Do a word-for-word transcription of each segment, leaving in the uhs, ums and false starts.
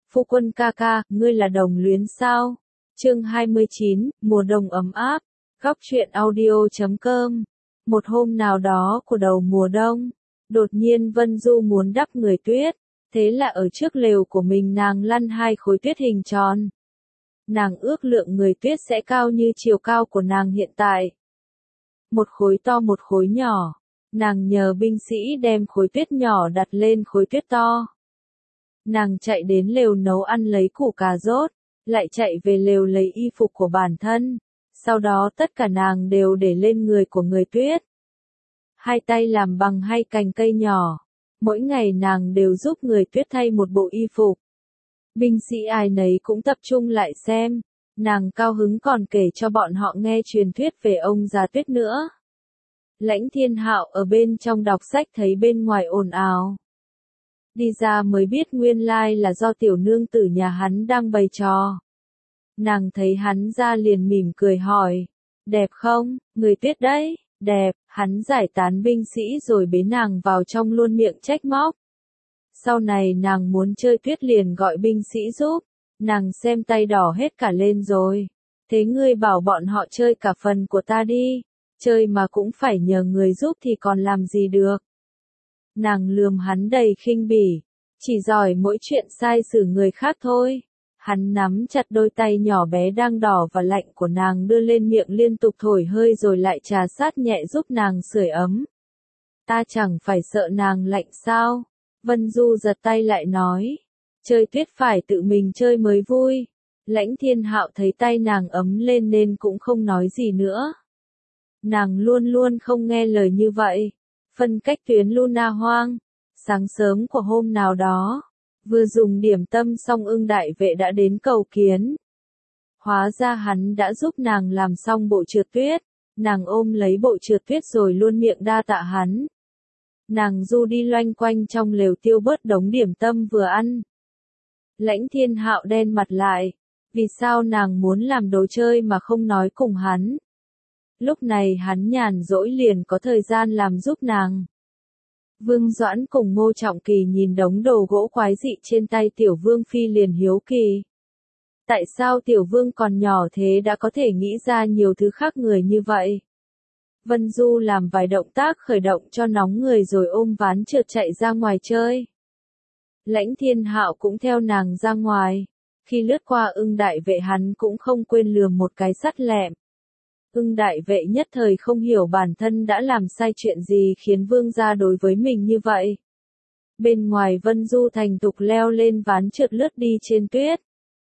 Phu quân ca ca, ngươi là đồng luyến sao? Chương hai mươi chín, mùa đông ấm áp. Góc truyện audio chấm com. Một hôm nào đó của đầu mùa đông, đột nhiên Vân Du muốn đắp người tuyết, thế là ở trước lều của mình nàng lăn hai khối tuyết hình tròn. Nàng ước lượng người tuyết sẽ cao như chiều cao của nàng hiện tại. Một khối to một khối nhỏ, nàng nhờ binh sĩ đem khối tuyết nhỏ đặt lên khối tuyết to. Nàng chạy đến lều nấu ăn lấy củ cà rốt, lại chạy về lều lấy y phục của bản thân, sau đó tất cả nàng đều để lên người của người tuyết. Hai tay làm bằng hai cành cây nhỏ, mỗi ngày nàng đều giúp người tuyết thay một bộ y phục. Binh sĩ ai nấy cũng tập trung lại xem, nàng cao hứng còn kể cho bọn họ nghe truyền thuyết về ông già tuyết nữa. Lãnh Thiên Hạo ở bên trong đọc sách thấy bên ngoài ồn ào. Đi ra mới biết nguyên lai là do tiểu nương tử nhà hắn đang bày trò. Nàng thấy hắn ra liền mỉm cười hỏi, đẹp không, người tuyết đấy, đẹp, hắn giải tán binh sĩ rồi bế nàng vào trong luôn miệng trách móc. Sau này nàng muốn chơi tuyết liền gọi binh sĩ giúp, nàng xem tay đỏ hết cả lên rồi. Thế ngươi bảo bọn họ chơi cả phần của ta đi, chơi mà cũng phải nhờ người giúp thì còn làm gì được. Nàng lườm hắn đầy khinh bỉ, chỉ giỏi mỗi chuyện sai xử người khác thôi. Hắn nắm chặt đôi tay nhỏ bé đang đỏ và lạnh của nàng đưa lên miệng liên tục thổi hơi rồi lại trà sát nhẹ giúp nàng sưởi ấm. Ta chẳng phải sợ nàng lạnh sao? Vân Du giật tay lại nói, chơi tuyết phải tự mình chơi mới vui. Lãnh Thiên Hạo thấy tay nàng ấm lên nên cũng không nói gì nữa. Nàng luôn luôn không nghe lời như vậy. Phân cách tuyến Luna hoang. Sáng sớm của hôm nào đó, vừa dùng điểm tâm xong Ưng đại vệ đã đến cầu kiến. Hóa ra hắn đã giúp nàng làm xong bộ trượt tuyết. Nàng ôm lấy bộ trượt tuyết rồi luôn miệng đa tạ hắn. Nàng du đi loanh quanh trong lều tiêu bớt đống điểm tâm vừa ăn. Lãnh Thiên Hạo đen mặt lại. Vì sao nàng muốn làm đồ chơi mà không nói cùng hắn? Lúc này hắn nhàn rỗi liền có thời gian làm giúp nàng. Vương Doãn cùng Ngô Trọng Kỳ nhìn đống đồ gỗ quái dị trên tay Tiểu Vương Phi liền hiếu kỳ. Tại sao Tiểu Vương còn nhỏ thế đã có thể nghĩ ra nhiều thứ khác người như vậy? Vân Du làm vài động tác khởi động cho nóng người rồi ôm ván trượt chạy ra ngoài chơi. Lãnh Thiên Hạo cũng theo nàng ra ngoài. Khi lướt qua Ưng đại vệ hắn cũng không quên lườm một cái sắt lẹm. Ưng đại vệ nhất thời không hiểu bản thân đã làm sai chuyện gì khiến vương gia đối với mình như vậy. Bên ngoài Vân Du thành thục leo lên ván trượt lướt đi trên tuyết.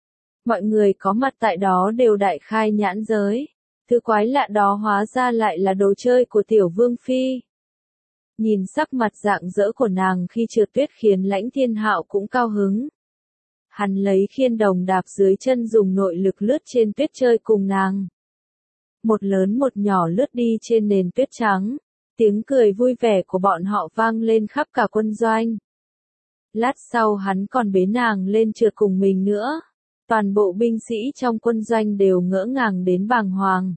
Mọi người có mặt tại đó đều đại khai nhãn giới. Thứ quái lạ đó hóa ra lại là đồ chơi của Tiểu Vương Phi. Nhìn sắc mặt rạng rỡ của nàng khi trượt tuyết khiến Lãnh Thiên Hạo cũng cao hứng. Hắn lấy khiên đồng đạp dưới chân dùng nội lực lướt trên tuyết chơi cùng nàng. Một lớn một nhỏ lướt đi trên nền tuyết trắng, tiếng cười vui vẻ của bọn họ vang lên khắp cả quân doanh. Lát sau hắn còn bế nàng lên trượt cùng mình nữa. Toàn bộ binh sĩ trong quân doanh đều ngỡ ngàng đến bàng hoàng.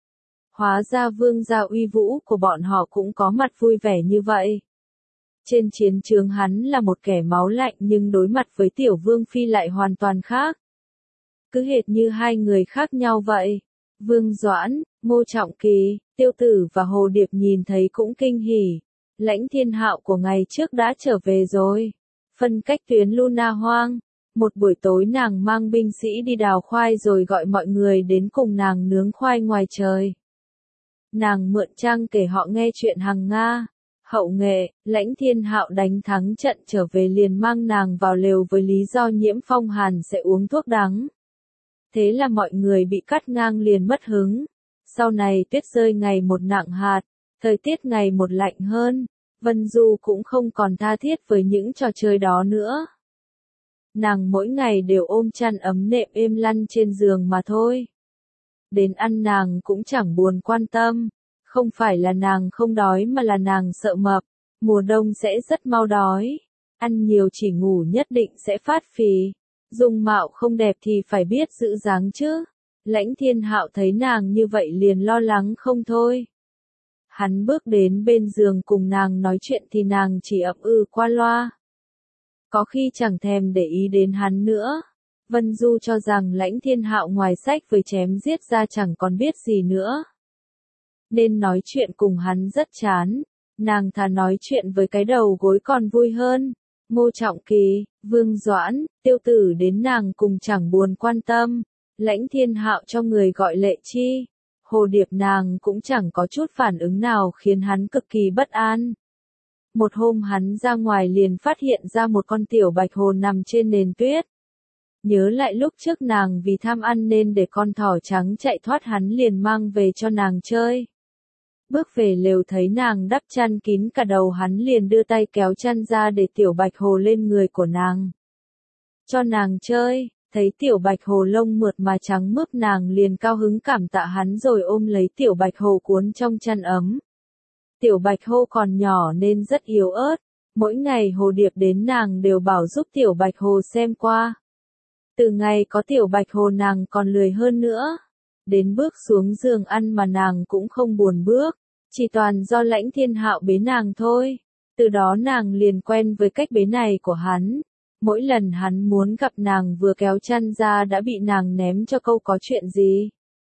Hóa ra vương gia uy vũ của bọn họ cũng có mặt vui vẻ như vậy. Trên chiến trường hắn là một kẻ máu lạnh nhưng đối mặt với Tiểu Vương Phi lại hoàn toàn khác. Cứ hệt như hai người khác nhau vậy. Vương Doãn, Ngô Trọng Kỳ, Tiêu Tử và Hồ Điệp nhìn thấy cũng kinh hỉ. Lãnh Thiên Hạo của ngày trước đã trở về rồi. Phân cách tuyến Luna hoang. Một buổi tối nàng mang binh sĩ đi đào khoai rồi gọi mọi người đến cùng nàng nướng khoai ngoài trời. Nàng mượn trang kể họ nghe chuyện hằng Nga. Hậu nghệ, Lãnh Thiên Hạo đánh thắng trận trở về liền mang nàng vào lều với lý do nhiễm phong hàn sẽ uống thuốc đắng. Thế là mọi người bị cắt ngang liền mất hứng. Sau này tuyết rơi ngày một nặng hạt, thời tiết ngày một lạnh hơn, Vân Du cũng không còn tha thiết với những trò chơi đó nữa. Nàng mỗi ngày đều ôm chăn ấm nệm êm lăn trên giường mà thôi. Đến ăn nàng cũng chẳng buồn quan tâm. Không phải là nàng không đói mà là nàng sợ mập. Mùa đông sẽ rất mau đói. Ăn nhiều chỉ ngủ nhất định sẽ phát phì. Dung mạo không đẹp thì phải biết giữ dáng chứ. Lãnh Thiên Hạo thấy nàng như vậy liền lo lắng không thôi. Hắn bước đến bên giường cùng nàng nói chuyện thì nàng chỉ ậm ừ qua loa. có khi chẳng thèm để ý đến hắn nữa. Vân Du cho rằng Lãnh Thiên Hạo ngoài sách với chém giết ra chẳng còn biết gì nữa. Nên nói chuyện cùng hắn rất chán, nàng thà nói chuyện với cái đầu gối còn vui hơn. Ngô Trọng Kỳ, Vương Doãn, Tiêu Tử đến nàng cùng chẳng buồn quan tâm. Lãnh Thiên Hạo cho người gọi Lệ Chi. Hồ Điệp nàng cũng chẳng có chút phản ứng nào khiến hắn cực kỳ bất an. Một hôm hắn ra ngoài liền phát hiện ra một con tiểu bạch hồ nằm trên nền tuyết. Nhớ lại lúc trước nàng vì tham ăn nên để con thỏ trắng chạy thoát, hắn liền mang về cho nàng chơi. Bước về lều thấy nàng đắp chăn kín cả đầu, hắn liền đưa tay kéo chăn ra để tiểu bạch hồ lên người của nàng. Cho nàng chơi, thấy tiểu bạch hồ lông mượt mà trắng mướt, nàng liền cao hứng cảm tạ hắn rồi ôm lấy tiểu bạch hồ cuốn trong chăn ấm. Tiểu bạch hồ còn nhỏ nên rất yếu ớt, mỗi ngày Hồ Điệp đến nàng đều bảo giúp tiểu bạch hồ xem qua. Từ ngày có tiểu bạch hồ nàng còn lười hơn nữa. Đến bước xuống giường ăn mà nàng cũng không buồn bước, chỉ toàn do Lãnh Thiên Hạo bế nàng thôi. Từ đó nàng liền quen với cách bế này của hắn. Mỗi lần hắn muốn gặp nàng vừa kéo chăn ra đã bị nàng ném cho câu có chuyện gì.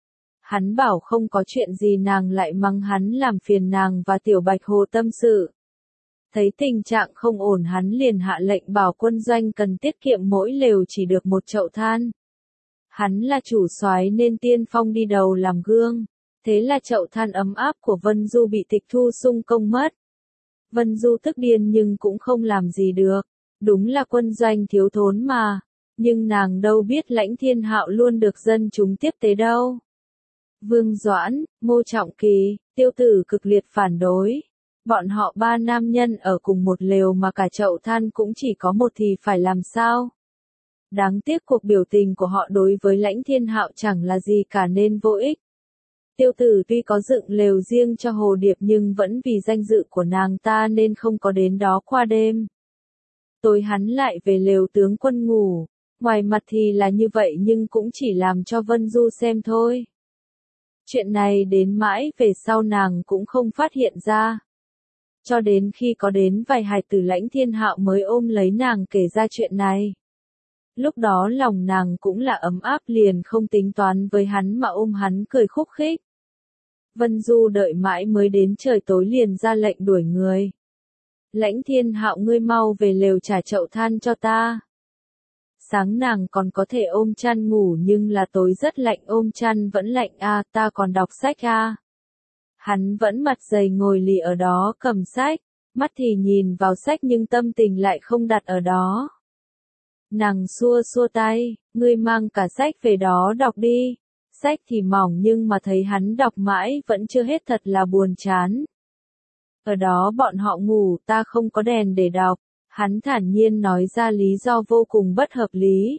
Hắn bảo không có chuyện gì, nàng lại mắng hắn làm phiền nàng và tiểu bạch hồ tâm sự. Thấy tình trạng không ổn hắn liền hạ lệnh bảo quân doanh cần tiết kiệm mỗi lều chỉ được một chậu than. Hắn là chủ soái nên tiên phong đi đầu làm gương. Thế là chậu than ấm áp của Vân Du bị tịch thu sung công mất. Vân Du tức điên nhưng cũng không làm gì được. Đúng là quân doanh thiếu thốn mà. Nhưng nàng đâu biết Lãnh Thiên Hạo luôn được dân chúng tiếp tế đâu. Vương Doãn, Ngô Trọng Kỳ, Tiêu Tử cực liệt phản đối. Bọn họ ba nam nhân ở cùng một lều mà cả chậu than cũng chỉ có một thì phải làm sao? Đáng tiếc cuộc biểu tình của họ đối với Lãnh Thiên Hạo chẳng là gì cả nên vô ích. Tiêu Tử tuy có dựng lều riêng cho Hồ Điệp nhưng vẫn vì danh dự của nàng ta nên không có đến đó qua đêm. Tối hắn lại về lều tướng quân ngủ, ngoài mặt thì là như vậy nhưng cũng chỉ làm cho Vân Du xem thôi. Chuyện này đến mãi về sau nàng cũng không phát hiện ra. Cho đến khi có đến vài hài tử Lãnh Thiên Hạo mới ôm lấy nàng kể ra chuyện này. Lúc đó lòng nàng cũng là ấm áp, liền không tính toán với hắn mà ôm hắn cười khúc khích. Vân Du đợi mãi mới đến trời tối liền ra lệnh đuổi người. Lãnh Thiên Hạo, ngươi mau về lều trả chậu than cho ta. Sáng nàng còn có thể ôm chăn ngủ nhưng là tối rất lạnh, ôm chăn vẫn lạnh a, à, ta còn đọc sách a. À. Hắn vẫn mặt dày ngồi lì ở đó cầm sách, mắt thì nhìn vào sách nhưng tâm tình lại không đặt ở đó. Nàng xua xua tay, ngươi mang cả sách về đó đọc đi. Sách thì mỏng nhưng mà thấy hắn đọc mãi vẫn chưa hết thật là buồn chán. Ở đó bọn họ ngủ, ta không có đèn để đọc. Hắn thản nhiên nói ra lý do vô cùng bất hợp lý.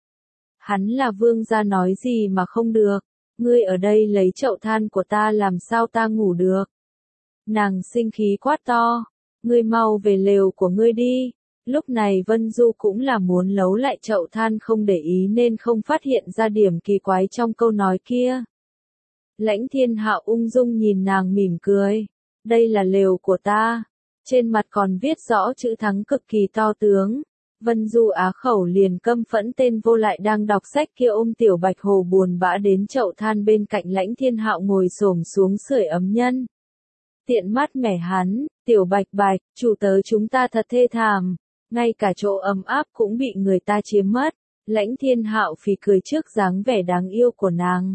Hắn là vương gia nói gì mà không được. Ngươi ở đây lấy chậu than của ta làm sao ta ngủ được. Nàng sinh khí quát to. Ngươi mau về lều của ngươi đi. Lúc này Vân Du cũng là muốn lấu lại chậu than không để ý nên không phát hiện ra điểm kỳ quái trong câu nói kia. Lãnh Thiên Hạo ung dung nhìn nàng mỉm cười. Đây là lều của ta. Trên mặt còn viết rõ chữ thắng cực kỳ to tướng. Vân Du á khẩu liền căm phẫn, tên vô lại đang đọc sách kia ôm tiểu bạch hồ buồn bã đến chậu than bên cạnh Lãnh Thiên Hạo ngồi xổm xuống sưởi ấm nhân. Tiện mắt mẻ hắn, tiểu bạch bạch, chủ tớ chúng ta thật thê thảm. Ngay cả chỗ ấm áp cũng bị người ta chiếm mất. Lãnh Thiên Hạo phì cười trước dáng vẻ đáng yêu của nàng.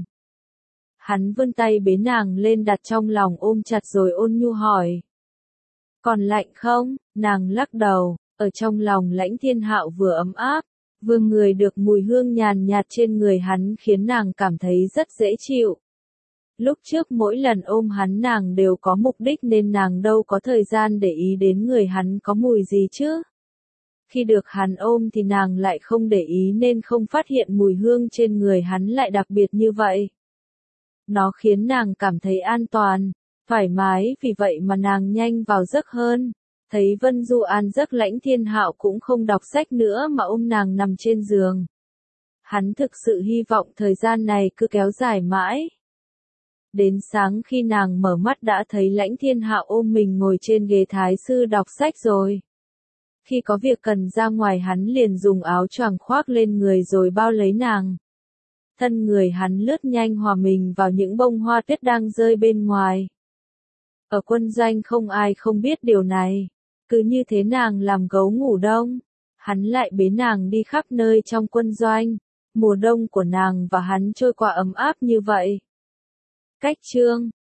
Hắn vươn tay bế nàng lên đặt trong lòng ôm chặt rồi ôn nhu hỏi. Còn lạnh không? Nàng lắc đầu, ở trong lòng Lãnh Thiên Hạo vừa ấm áp, vừa người được mùi hương nhàn nhạt trên người hắn khiến nàng cảm thấy rất dễ chịu. Lúc trước mỗi lần ôm hắn nàng đều có mục đích nên nàng đâu có thời gian để ý đến người hắn có mùi gì chứ. Khi được hắn ôm thì nàng lại không để ý nên không phát hiện mùi hương trên người hắn lại đặc biệt như vậy. Nó khiến nàng cảm thấy an toàn, thoải mái, vì vậy mà nàng nhanh vào giấc hơn. Thấy Vân Du an giấc, Lãnh Thiên Hạo cũng không đọc sách nữa mà ôm nàng nằm trên giường. Hắn thực sự hy vọng thời gian này cứ kéo dài mãi. Đến sáng khi nàng mở mắt đã thấy Lãnh Thiên Hạo ôm mình ngồi trên ghế thái sư đọc sách rồi. Khi có việc cần ra ngoài hắn liền dùng áo choàng khoác lên người rồi bao lấy nàng. Thân người hắn lướt nhanh hòa mình vào những bông hoa tuyết đang rơi bên ngoài. Ở quân doanh không ai không biết điều này. Cứ như thế nàng làm gấu ngủ đông. Hắn lại bế nàng đi khắp nơi trong quân doanh. Mùa đông của nàng và hắn trôi qua ấm áp như vậy. Cách chương